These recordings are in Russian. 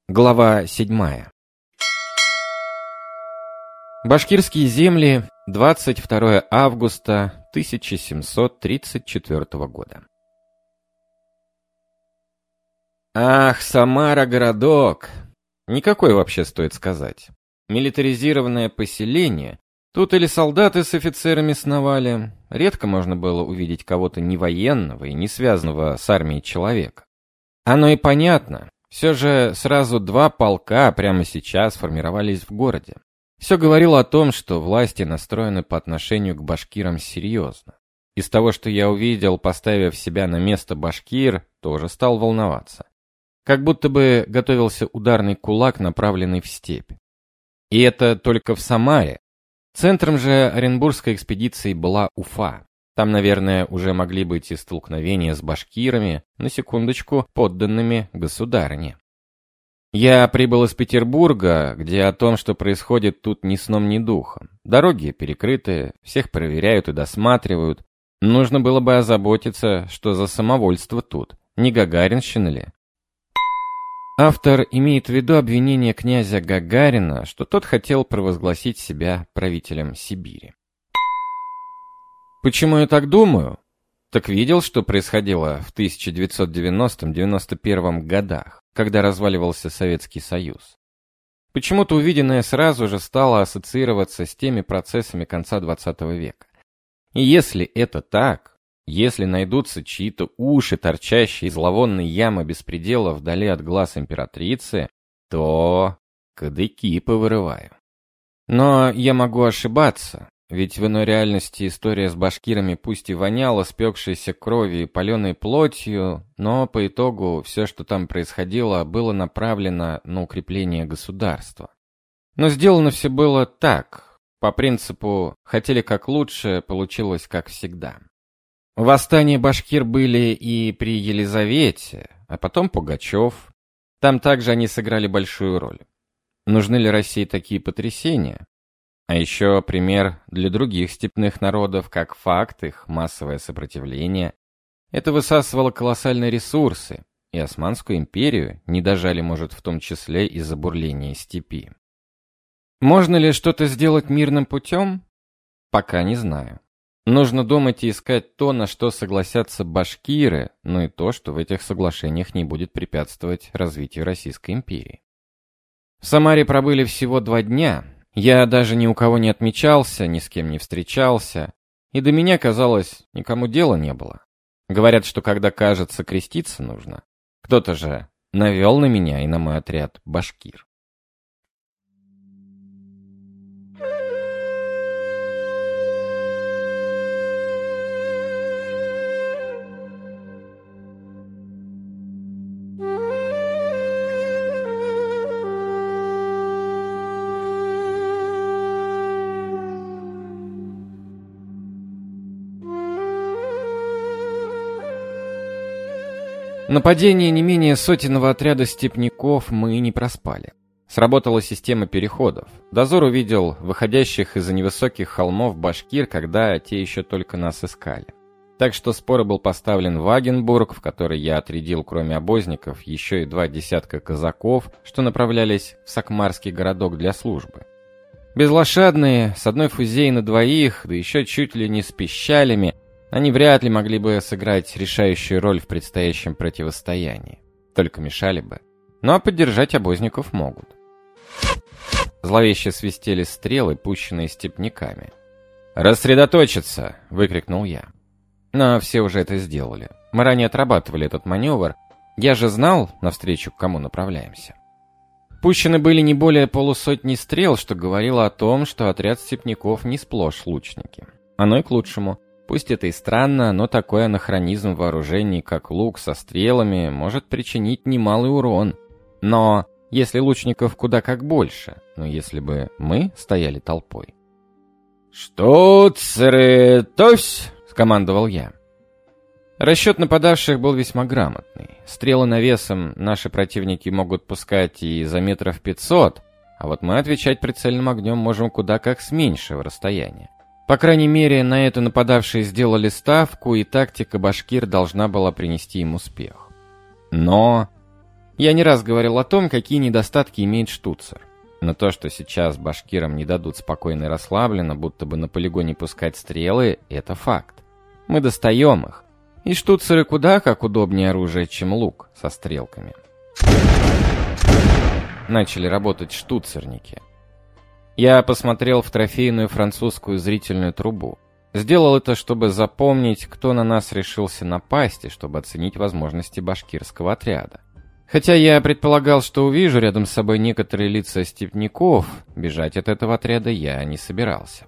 Глава 7. Башкирские земли, 22 августа 1734 года. Ах, Самара городок! Никакой вообще, стоит сказать. Милитаризированное поселение. Тут или солдаты с офицерами сновали. Редко можно было увидеть кого-то не военного и не связанного с армией человека. Оно и понятно. Все же сразу два полка прямо сейчас формировались в городе. Все говорило о том, что власти настроены по отношению к башкирам серьезно. Из того, что я увидел, поставив себя на место башкир, тоже стал волноваться. Как будто бы готовился ударный кулак, направленный в степь. И это только в Самаре. Центром же Оренбургской экспедиции была Уфа. Там, наверное, уже могли быть и столкновения с башкирами, на секундочку, подданными государыне. Я прибыл из Петербурга, где о том, что происходит тут ни сном, ни духом. Дороги перекрыты, всех проверяют и досматривают. Нужно было бы озаботиться, что за самовольство тут, не гагаринщина ли? Автор имеет в виду обвинение князя Гагарина, что тот хотел провозгласить себя правителем Сибири. Почему я так думаю? Так видел, что происходило в 1990-91 годах, когда разваливался Советский Союз. Почему-то увиденное сразу же стало ассоциироваться с теми процессами конца 20 века. И если это так, если найдутся чьи-то уши, торчащие из зловонной ямы беспредела вдали от глаз императрицы, то кадыки повырываю. Но я могу ошибаться. Ведь в иной реальности история с башкирами пусть и воняла спекшейся кровью и паленой плотью, но по итогу все, что там происходило, было направлено на укрепление государства. Но сделано все было так, по принципу «хотели как лучше, получилось как всегда». Восстания башкир были и при Елизавете, а потом Пугачев. Там также они сыграли большую роль. Нужны ли России такие потрясения? А еще пример для других степных народов, как факт их массовое сопротивление. Это высасывало колоссальные ресурсы, и Османскую империю не дожали, может, в том числе из-за бурления степи. Можно ли что-то сделать мирным путем? Пока не знаю. Нужно думать и искать то, на что согласятся башкиры, но и то, что в этих соглашениях не будет препятствовать развитию Российской империи. В Самаре пробыли всего 2 дня. Я даже ни у кого не отмечался, ни с кем не встречался, и до меня, казалось, никому дела не было. Говорят, что когда кажется, креститься нужно. Кто-то же навел на меня и на мой отряд башкир. Нападение не менее сотенного отряда степняков мы не проспали. Сработала система переходов. Дозор увидел выходящих из-за невысоких холмов башкир, когда те еще только нас искали. Так что споро был поставлен Вагенбург, в который я отрядил, кроме обозников, еще и 2 десятка казаков, что направлялись в Сакмарский городок для службы. Безлошадные, с одной фузеей на 2, да еще чуть ли не с пищалями, они вряд ли могли бы сыграть решающую роль в предстоящем противостоянии. Только мешали бы. Ну а поддержать обозников могут. Зловеще свистели стрелы, пущенные степняками. «Рассредоточиться!» — выкрикнул я. Но все уже это сделали. Мы ранее отрабатывали этот маневр. Я же знал, навстречу к кому направляемся. Пущены были не более полусотни стрел, что говорило о том, что отряд степняков не сплошь лучники. Оно и к лучшему. Пусть это и странно, но такой анахронизм вооружений, как лук со стрелами, может причинить немалый урон. Но если лучников куда как больше, если бы мы стояли толпой. «Штуцеры, тось!» — скомандовал я. Расчет нападавших был весьма грамотный. Стрелы навесом наши противники могут пускать и за 500 метров, а вот мы отвечать прицельным огнем можем куда как с меньшего расстояния. По крайней мере, на это нападавшие сделали ставку, и тактика башкир должна была принести им успех. Но Я не раз говорил о том, какие недостатки имеет штуцер. Но то, что сейчас башкирам не дадут спокойно и расслабленно, будто бы на полигоне пускать стрелы, это факт. Мы достаем их. И штуцеры куда как удобнее оружие, чем лук со стрелками. Начали работать штуцерники. Я посмотрел в трофейную французскую зрительную трубу. Сделал это, чтобы запомнить, кто на нас решился напасть, и чтобы оценить возможности башкирского отряда. Хотя я предполагал, что увижу рядом с собой некоторые лица степняков, бежать от этого отряда я не собирался.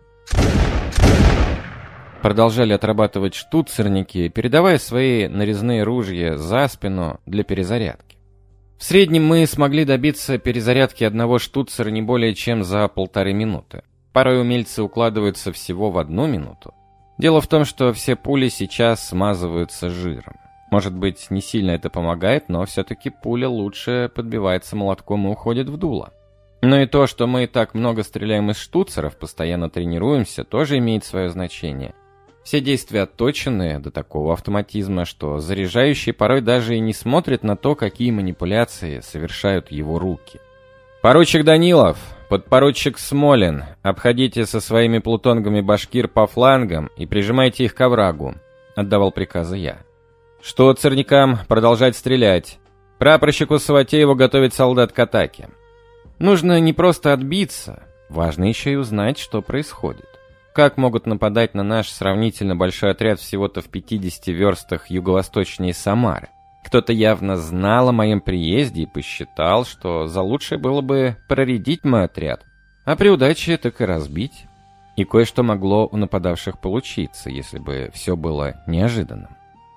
Продолжали отрабатывать штуцерники, передавая свои нарезные ружья за спину для перезарядки. В среднем мы смогли добиться перезарядки одного штуцера не более чем за 1,5 минуты. Порой умельцы укладываются всего в 1 минуту. Дело в том, что все пули сейчас смазываются жиром. Может быть, не сильно это помогает, но все-таки пуля лучше подбивается молотком и уходит в дуло. Но и то, что мы так много стреляем из штуцеров, постоянно тренируемся, тоже имеет свое значение. Все действия отточены до такого автоматизма, что заряжающий порой даже и не смотрит на то, какие манипуляции совершают его руки. «Поручик Данилов, подпоручик Смолин, обходите со своими плутонгами башкир по флангам и прижимайте их к оврагу», — отдавал приказы я. «Штуцерникам продолжать стрелять. Прапорщику Саватееву готовить солдат к атаке». Нужно не просто отбиться, важно еще и узнать, что происходит. Как могут нападать на наш сравнительно большой отряд всего-то в 50 верстах юго-восточнее Самары? Кто-то явно знал о моем приезде и посчитал, что за лучшее было бы проредить мой отряд, а при удаче так и разбить. И кое-что могло у нападавших получиться, если бы все было неожиданным.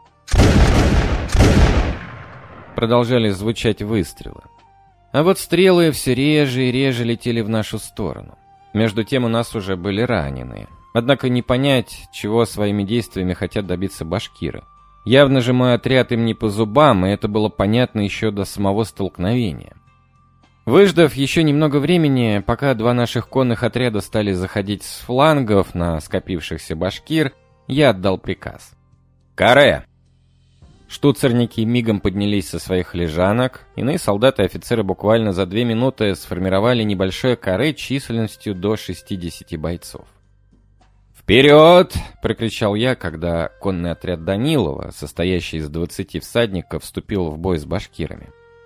Продолжали звучать выстрелы. А вот стрелы все реже и реже летели в нашу сторону. Между тем у нас уже были раненые. Однако не понять, чего своими действиями хотят добиться башкиры. Явно же мой отряд им не по зубам, и это было понятно еще до самого столкновения. Выждав еще немного времени, пока 2 наших конных отряда стали заходить с флангов на скопившихся башкир, я отдал приказ. «Каре!» Штуцерники мигом поднялись со своих лежанок, иные солдаты и офицеры буквально за 2 минуты сформировали небольшое каре численностью до 60 бойцов. «Вперед!» — прокричал я, когда конный отряд Данилова, состоящий из 20 всадников, вступил в бой с башкирами.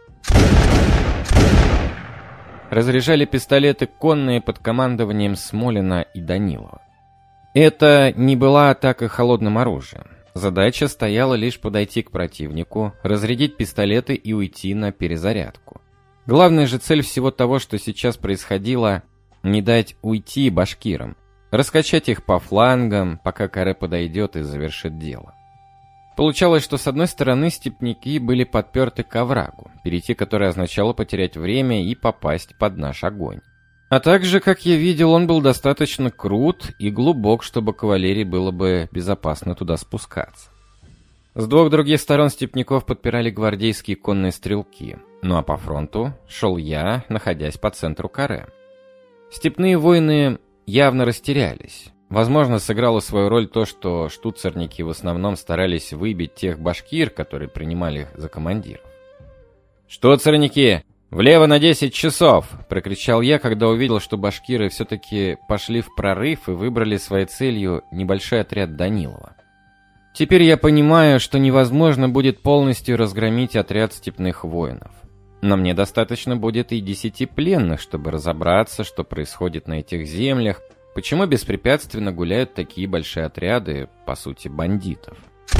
Разряжали пистолеты конные под командованием Смолина и Данилова. Это не была атака холодным оружием. Задача стояла лишь подойти к противнику, разрядить пистолеты и уйти на перезарядку. Главная же цель всего того, что сейчас происходило, не дать уйти башкирам, раскачать их по флангам, пока каре подойдет и завершит дело. Получалось, что с одной стороны степняки были подперты к оврагу, перейти который означало потерять время и попасть под наш огонь. А также, как я видел, он был достаточно крут и глубок, чтобы кавалерии было бы безопасно туда спускаться. С 2 других сторон степняков подпирали гвардейские конные стрелки, ну а по фронту шел я, находясь по центру каре. Степные воины явно растерялись. Возможно, сыграло свою роль то, что штуцерники в основном старались выбить тех башкир, которые принимали их за командиров. «Штуцерники! «Влево на 10 часов!» — прокричал я, когда увидел, что башкиры все-таки пошли в прорыв и выбрали своей целью небольшой отряд Данилова. Теперь я понимаю, что невозможно будет полностью разгромить отряд степных воинов. Но мне достаточно будет и 10 пленных, чтобы разобраться, что происходит на этих землях, почему беспрепятственно гуляют такие большие отряды, по сути, бандитов.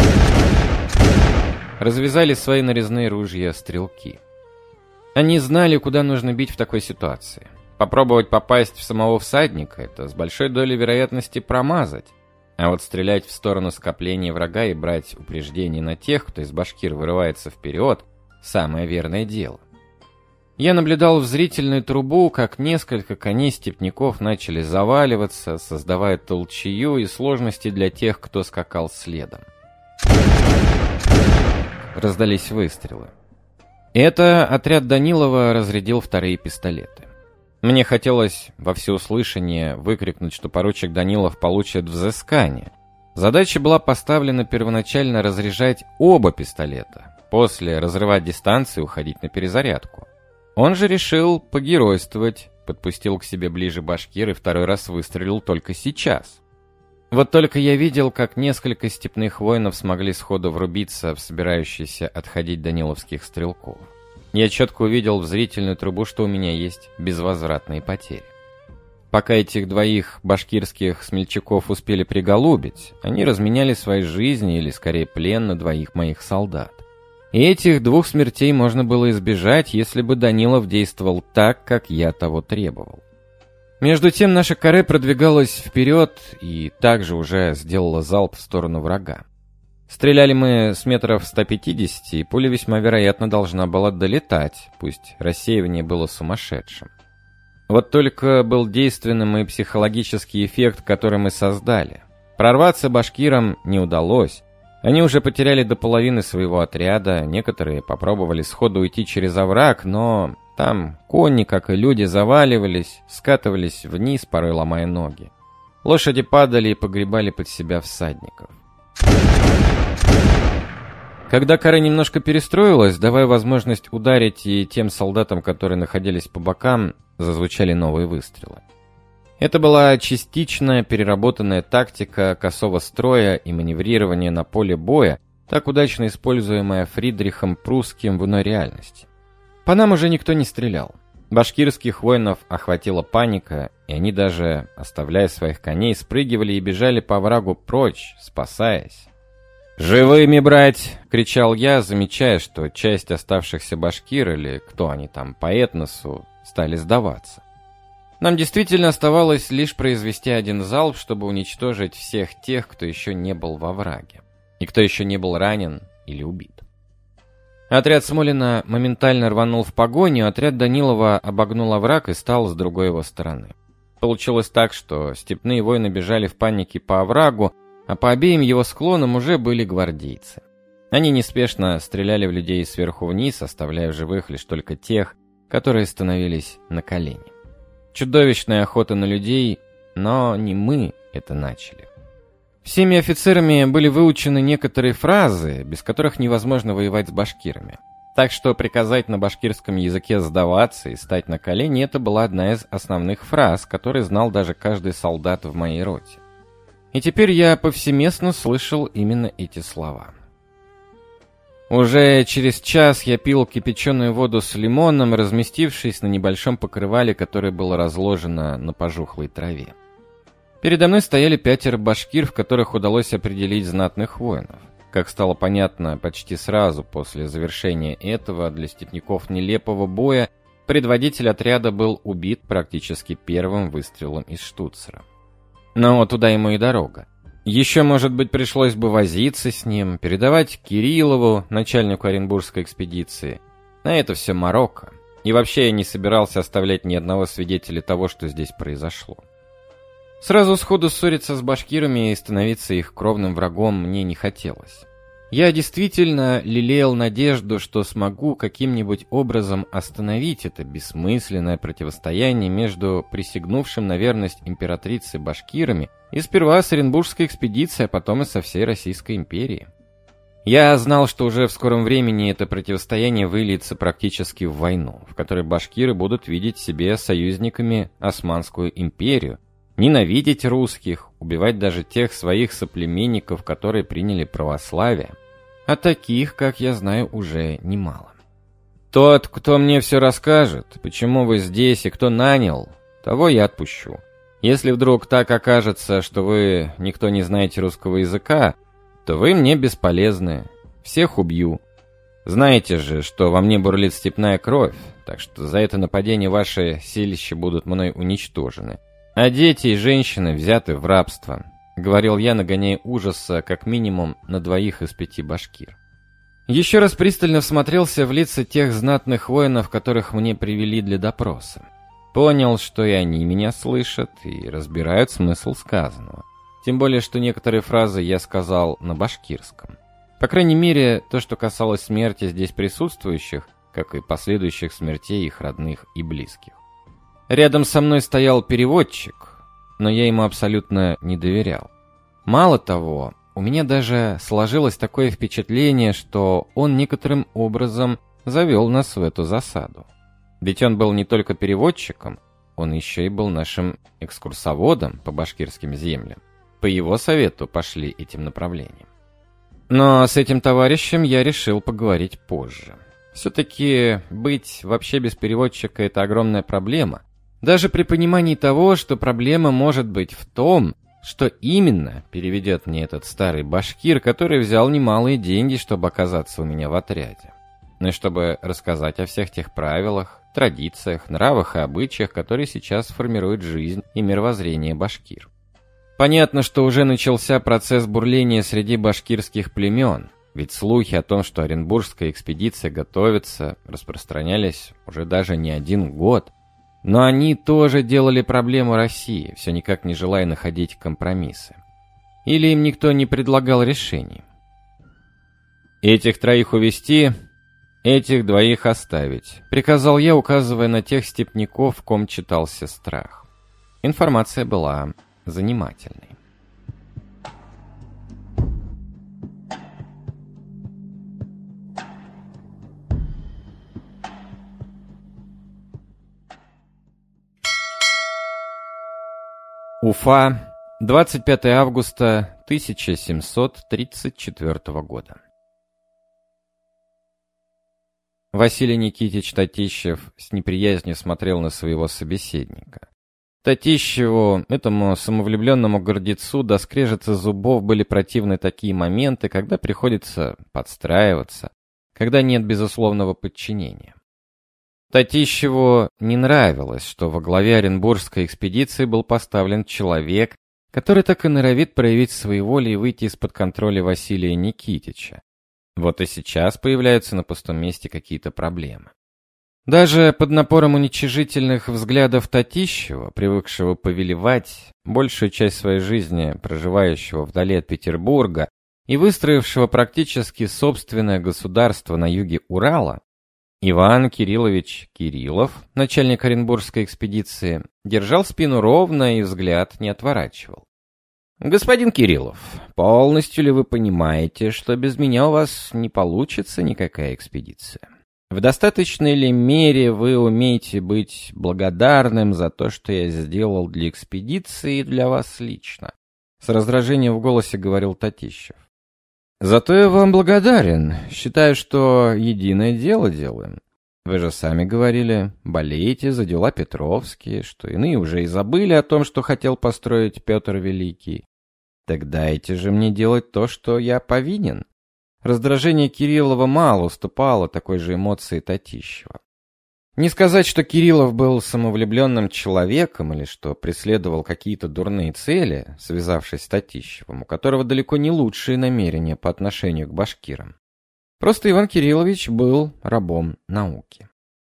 Развязали свои нарезные ружья стрелки. Они знали, куда нужно бить в такой ситуации. Попробовать попасть в самого всадника — это с большой долей вероятности промазать. А вот стрелять в сторону скопления врага и брать упреждение на тех, кто из башкир вырывается вперед — самое верное дело. Я наблюдал в зрительную трубу, как несколько коней степняков начали заваливаться, создавая толчею и сложности для тех, кто скакал следом. Раздались выстрелы. Это отряд Данилова разрядил 2 пистолеты. Мне хотелось во всеуслышание выкрикнуть, что поручик Данилов получит взыскание. Задача была поставлена первоначально разряжать оба пистолета, после разрывать дистанции и уходить на перезарядку. Он же решил погеройствовать, подпустил к себе ближе башкир и второй раз выстрелил только сейчас. Вот только я видел, как несколько степных воинов смогли сходу врубиться в собирающиеся отходить даниловских стрелков. Я четко увидел в зрительную трубу, что у меня есть безвозвратные потери. Пока этих двоих башкирских смельчаков успели приголубить, они разменяли свои жизни, или скорее плен, на двоих моих солдат. И этих двух смертей можно было избежать, если бы Данилов действовал так, как я того требовал. Между тем наша каре продвигалась вперед и также уже сделала залп в сторону врага. Стреляли мы с метров 150, и пуля весьма вероятно должна была долетать, пусть рассеивание было сумасшедшим. Вот только был действенным и психологический эффект, который мы создали. Прорваться башкирам не удалось. Они уже потеряли до половины своего отряда, некоторые попробовали сходу уйти через овраг, но там кони, как и люди, заваливались, скатывались вниз, порой ломая ноги. Лошади падали и погребали под себя всадников. Когда каре немножко перестроилась, давая возможность ударить и тем солдатам, которые находились по бокам, зазвучали новые выстрелы. Это была частично переработанная тактика косого строя и маневрирования на поле боя, так удачно используемая Фридрихом Прусским в иной реальности. По нам уже никто не стрелял. Башкирских воинов охватила паника, и они даже, оставляя своих коней, спрыгивали и бежали по оврагу прочь, спасаясь. «Живыми брать!» — кричал я, замечая, что часть оставшихся башкир, или кто они там по этносу, стали сдаваться. Нам действительно оставалось лишь произвести один залп, чтобы уничтожить всех тех, кто еще не был во враге, и кто еще не был ранен или убит. Отряд Смолина моментально рванул в погоню, отряд Данилова обогнул овраг и стал с другой его стороны. Получилось так, что степные воины бежали в панике по оврагу, а по обеим его склонам уже были гвардейцы. Они неспешно стреляли в людей сверху вниз, оставляя в живых лишь только тех, которые становились на колени. Чудовищная охота на людей, но не мы это начали. Всеми офицерами были выучены некоторые фразы, без которых невозможно воевать с башкирами. Так что приказать на башкирском языке сдаваться и стать на колени — это была одна из основных фраз, которые знал даже каждый солдат в моей роте. И теперь я повсеместно слышал именно эти слова. Уже через час я пил кипяченую воду с лимоном, разместившись на небольшом покрывале, которое было разложено на пожухлой траве. Передо мной стояли 5 башкир, в которых удалось определить знатных воинов. Как стало понятно почти сразу после завершения этого для степняков нелепого боя, предводитель отряда был убит практически первым выстрелом из штуцера. Но туда ему и дорога. Еще, может быть, пришлось бы возиться с ним, передавать Кириллову, начальнику Оренбургской экспедиции. На это все Марокко. И вообще я не собирался оставлять ни одного свидетеля того, что здесь произошло. Сразу сходу ссориться с башкирами и становиться их кровным врагом мне не хотелось. Я действительно лелеял надежду, что смогу каким-нибудь образом остановить это бессмысленное противостояние между присягнувшим на верность императрице башкирами и сперва с Оренбургской экспедицией, а потом и со всей Российской империи. Я знал, что уже в скором времени это противостояние выльется практически в войну, в которой башкиры будут видеть себе союзниками Османскую империю, ненавидеть русских, убивать даже тех своих соплеменников, которые приняли православие. А таких, как я знаю, уже немало. Тот, кто мне все расскажет, почему вы здесь и кто нанял, того я отпущу. Если вдруг так окажется, что вы никто не знаете русского языка, то вы мне бесполезны. Всех убью. Знаете же, что во мне бурлит степная кровь, так что за это нападение ваши селища будут мной уничтожены. А дети и женщины взяты в рабство, — говорил я, нагоняя ужаса как минимум на 2 из 5 башкир. Еще раз пристально всмотрелся в лица тех знатных воинов, которых мне привели для допроса. Понял, что и они меня слышат и разбирают смысл сказанного. Тем более, что некоторые фразы я сказал на башкирском. По крайней мере, то, что касалось смерти здесь присутствующих, как и последующих смертей их родных и близких. Рядом со мной стоял переводчик, но я ему абсолютно не доверял. Мало того, У меня даже сложилось такое впечатление, что он некоторым образом завел нас в эту засаду. Ведь он был не только переводчиком, он еще и был нашим экскурсоводом по башкирским землям. По его совету пошли этим направлением. Но с этим товарищем я решил поговорить позже. Все-таки быть вообще без переводчика – это огромная проблема. Даже при понимании того, что проблема может быть в том, что именно переведет мне этот старый башкир, который взял немалые деньги, чтобы оказаться у меня в отряде. Ну и чтобы рассказать о всех тех правилах, традициях, нравах и обычаях, которые сейчас формируют жизнь и мировоззрение башкир. Понятно, что уже начался процесс бурления среди башкирских племен, ведь слухи о том, что Оренбургская экспедиция готовится, распространялись уже даже не один год. Но они тоже делали проблему России, все никак не желая находить компромиссы. Или им никто не предлагал решений. «Этих троих увезти, этих двоих оставить», — приказал я, указывая на тех степняков, в ком читался страх. Информация была занимательной. Уфа, 25 августа 1734 года. Василий Никитич Татищев с неприязнью смотрел на своего собеседника. Татищеву, этому самовлюбленному гордецу, до скрежета зубов были противны такие моменты, когда приходится подстраиваться, когда нет безусловного подчинения. Татищеву не нравилось, что во главе Оренбургской экспедиции был поставлен человек, который так и норовит проявить своеволие и выйти из-под контроля Василия Никитича. Вот и сейчас появляются на пустом месте какие-то проблемы. Даже под напором уничижительных взглядов Татищева, привыкшего повелевать, большую часть своей жизни проживающего вдали от Петербурга и выстроившего практически собственное государство на юге Урала, Иван Кириллович Кириллов, начальник Оренбургской экспедиции, держал спину ровно и взгляд не отворачивал. «Господин Кириллов, полностью ли вы понимаете, что без меня у вас не получится никакая экспедиция? В достаточной ли мере вы умеете быть благодарным за то, что я сделал для экспедиции и для вас лично?» С раздражением в голосе говорил Татищев. «Зато я вам благодарен. Считаю, что единое дело делаем. Вы же сами говорили, болеете за дела Петровские, что иные уже и забыли о том, что хотел построить Петр Великий. Так дайте же мне делать то, что я повинен». Раздражение Кириллова мало уступало такой же эмоции Татищева. Не сказать, что Кириллов был самовлюбленным человеком или что преследовал какие-то дурные цели, связавшись с Татищевым, у которого далеко не лучшие намерения по отношению к башкирам. Просто Иван Кириллович был рабом науки.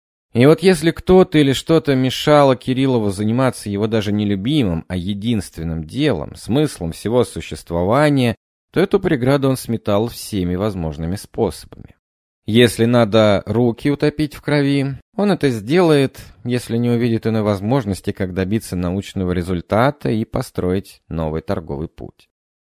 И вот если кто-то или что-то мешало Кириллову заниматься его даже не любимым, а единственным делом, смыслом всего существования, то эту преграду он сметал всеми возможными способами. Если надо руки утопить в крови, он это сделает, если не увидит иной возможности, как добиться научного результата и построить новый торговый путь.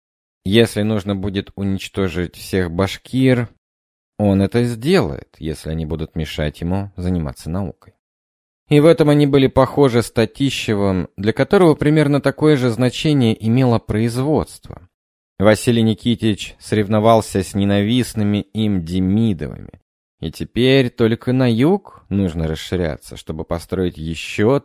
Если нужно будет уничтожить всех башкир, он это сделает, если они будут мешать ему заниматься наукой. И в этом они были похожи с Татищевым, для которого примерно такое же значение имело производство. Василий Никитич соревновался с ненавистными им Демидовыми. И теперь только на юг нужно расширяться, чтобы построить еще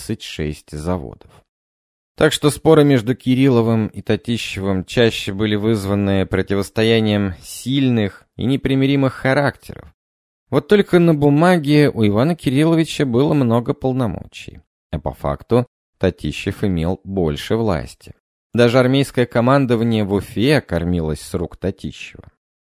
36 заводов. Так что споры между Кирилловым и Татищевым чаще были вызваны противостоянием сильных и непримиримых характеров. Вот только на бумаге у Ивана Кирилловича было много полномочий, а по факту Татищев имел больше власти. Даже армейское командование в Уфе кормилось с рук Татищева.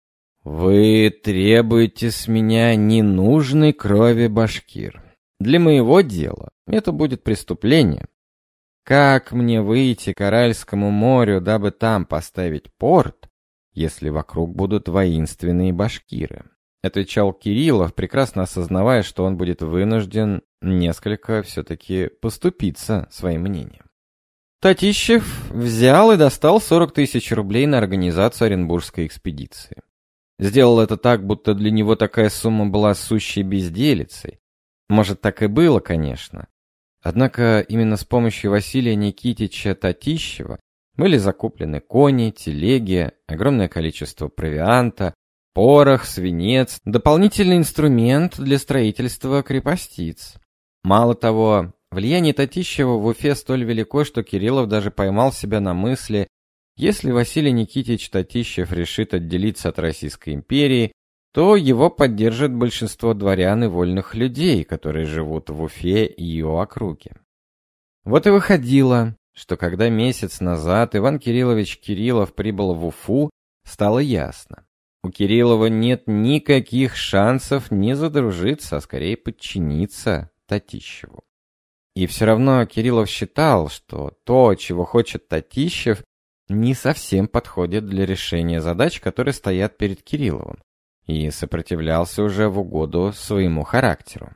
«Вы требуете с меня ненужной крови башкир. Для моего дела это будет преступление. Как мне выйти к Аральскому морю, дабы там поставить порт, если вокруг будут воинственные башкиры?» Отвечал Кириллов, прекрасно осознавая, что он будет вынужден несколько все-таки поступиться своим мнением. Татищев взял и достал 40 тысяч рублей на организацию Оренбургской экспедиции. Сделал это так, будто для него такая сумма была сущей безделицей. Может, так и было, конечно. Однако именно с помощью Василия Никитича Татищева были закуплены кони, телеги, огромное количество провианта, порох, свинец, дополнительный инструмент для строительства крепостиц. Мало того, влияние Татищева в Уфе столь велико, что Кириллов даже поймал себя на мысли: если Василий Никитич Татищев решит отделиться от Российской империи, то его поддержит большинство дворян и вольных людей, которые живут в Уфе и ее округе. Вот и выходило, что когда месяц назад Иван Кириллович Кириллов прибыл в Уфу, стало ясно: у Кириллова нет никаких шансов не задружиться, а скорее подчиниться Татищеву. И все равно Кириллов считал, что то, чего хочет Татищев, не совсем подходит для решения задач, которые стоят перед Кирилловым, и сопротивлялся уже в угоду своему характеру.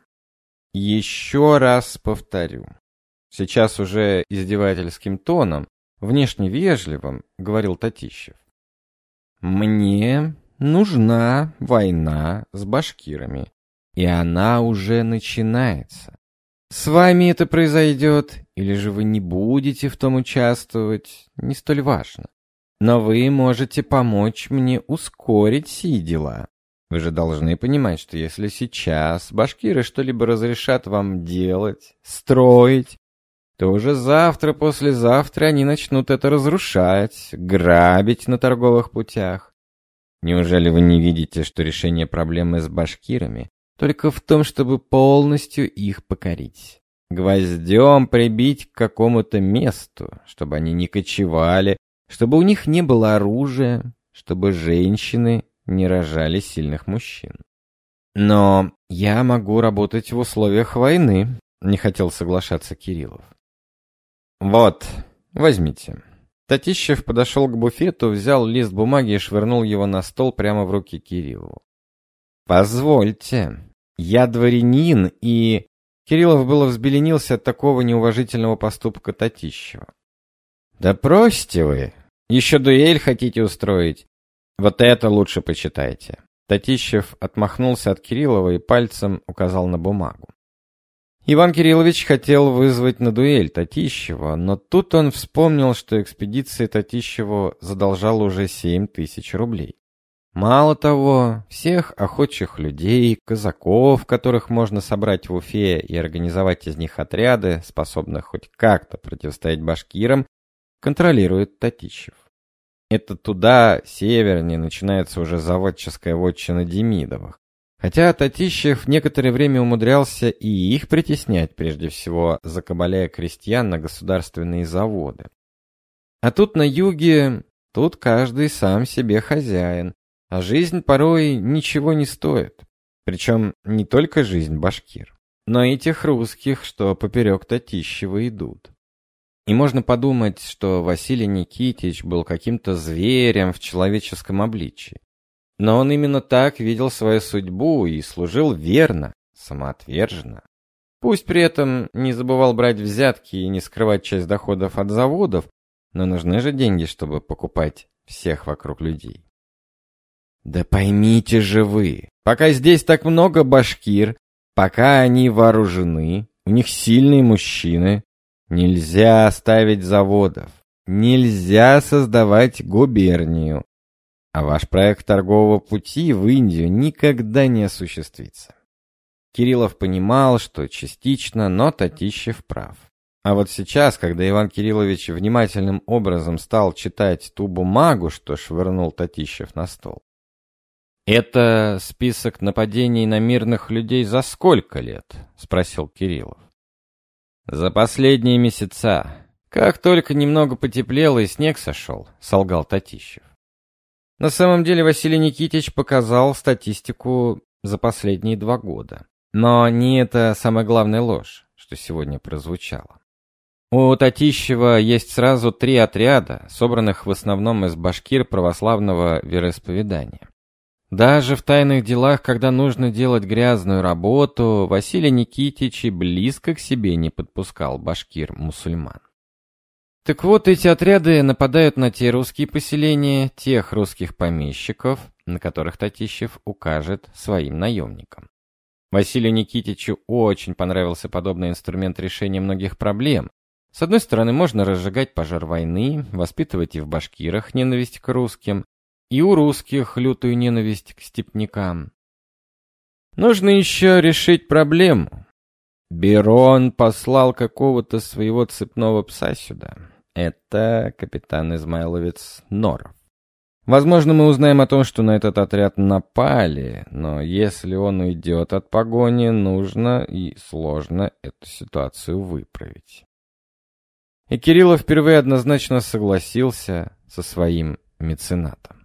Еще раз повторю. Сейчас уже издевательским тоном, внешне вежливым, говорил Татищев: «Мне нужна война с башкирами, и она уже начинается. С вами это произойдет, или же вы не будете в том участвовать, не столь важно. Но вы можете помочь мне ускорить сии дела. Вы же должны понимать, что если сейчас башкиры что-либо разрешат вам делать, строить, то уже завтра-послезавтра они начнут это разрушать, грабить на торговых путях. Неужели вы не видите, что решение проблемы с башкирами только в том, чтобы полностью их покорить? Гвоздем прибить к какому-то месту, чтобы они не кочевали, чтобы у них не было оружия, чтобы женщины не рожали сильных мужчин. Но я могу работать в условиях войны, не хотел соглашаться Кириллов. Вот, возьмите. Татищев подошел к буфету, взял лист бумаги и швырнул его на стол прямо в руки Кириллову. Позвольте, я дворянин и... Кириллов было взбеленился от такого неуважительного поступка Татищева. Да бросьте вы, еще дуэль хотите устроить? Вот это лучше почитайте. Татищев отмахнулся от Кириллова и пальцем указал на бумагу. Иван Кириллович хотел вызвать на дуэль Татищева, но тут он вспомнил, что экспедиция Татищеву задолжала уже 7 тысяч рублей. Мало того, всех охотчих людей, казаков, которых можно собрать в Уфе и организовать из них отряды, способных хоть как-то противостоять башкирам, контролирует Татищев. Это туда, севернее, начинается уже заводческая вотчина Демидовых. Хотя Татищев некоторое время умудрялся и их притеснять, прежде всего закабаляя крестьян на государственные заводы. А тут на юге, тут каждый сам себе хозяин, а жизнь порой ничего не стоит. Причем не только жизнь башкир, но и тех русских, что поперек Татищева идут. И можно подумать, что Василий Никитич был каким-то зверем в человеческом обличии. Но он именно так видел свою судьбу и служил верно, самоотверженно. Пусть при этом не забывал брать взятки и не скрывать часть доходов от заводов, но нужны же деньги, чтобы покупать всех вокруг людей. Да поймите же вы, пока здесь так много башкир, пока они вооружены, у них сильные мужчины, нельзя ставить заводов, нельзя создавать губернию. А ваш проект торгового пути в Индию никогда не осуществится. Кириллов понимал, что частично, но Татищев прав. А вот сейчас, когда Иван Кириллович внимательным образом стал читать ту бумагу, что швырнул Татищев на стол. «Это список нападений на мирных людей за сколько лет?» — спросил Кириллов. «За последние месяца. Как только немного потеплело и снег сошел», — солгал Татищев. На самом деле Василий Никитич показал статистику за последние 2 года. Но не это самая главная ложь, что сегодня прозвучало. У Татищева есть сразу 3 отряда, собранных в основном из башкир православного вероисповедания. Даже в тайных делах, когда нужно делать грязную работу, Василий Никитич и близко к себе не подпускал башкир-мусульман. Так вот, эти отряды нападают на те русские поселения, тех русских помещиков, на которых Татищев укажет своим наемникам. Василию Никитичу очень понравился подобный инструмент решения многих проблем. С одной стороны, можно разжигать пожар войны, воспитывать и в башкирах ненависть к русским, и у русских лютую ненависть к степнякам. Нужно еще решить проблему. Берон послал какого-то своего цепного пса сюда. Это капитан Измайловец Норов. Возможно, мы узнаем о том, что на этот отряд напали, но если он уйдет от погони, нужно и сложно эту ситуацию выправить. И Кириллов впервые однозначно согласился со своим меценатом.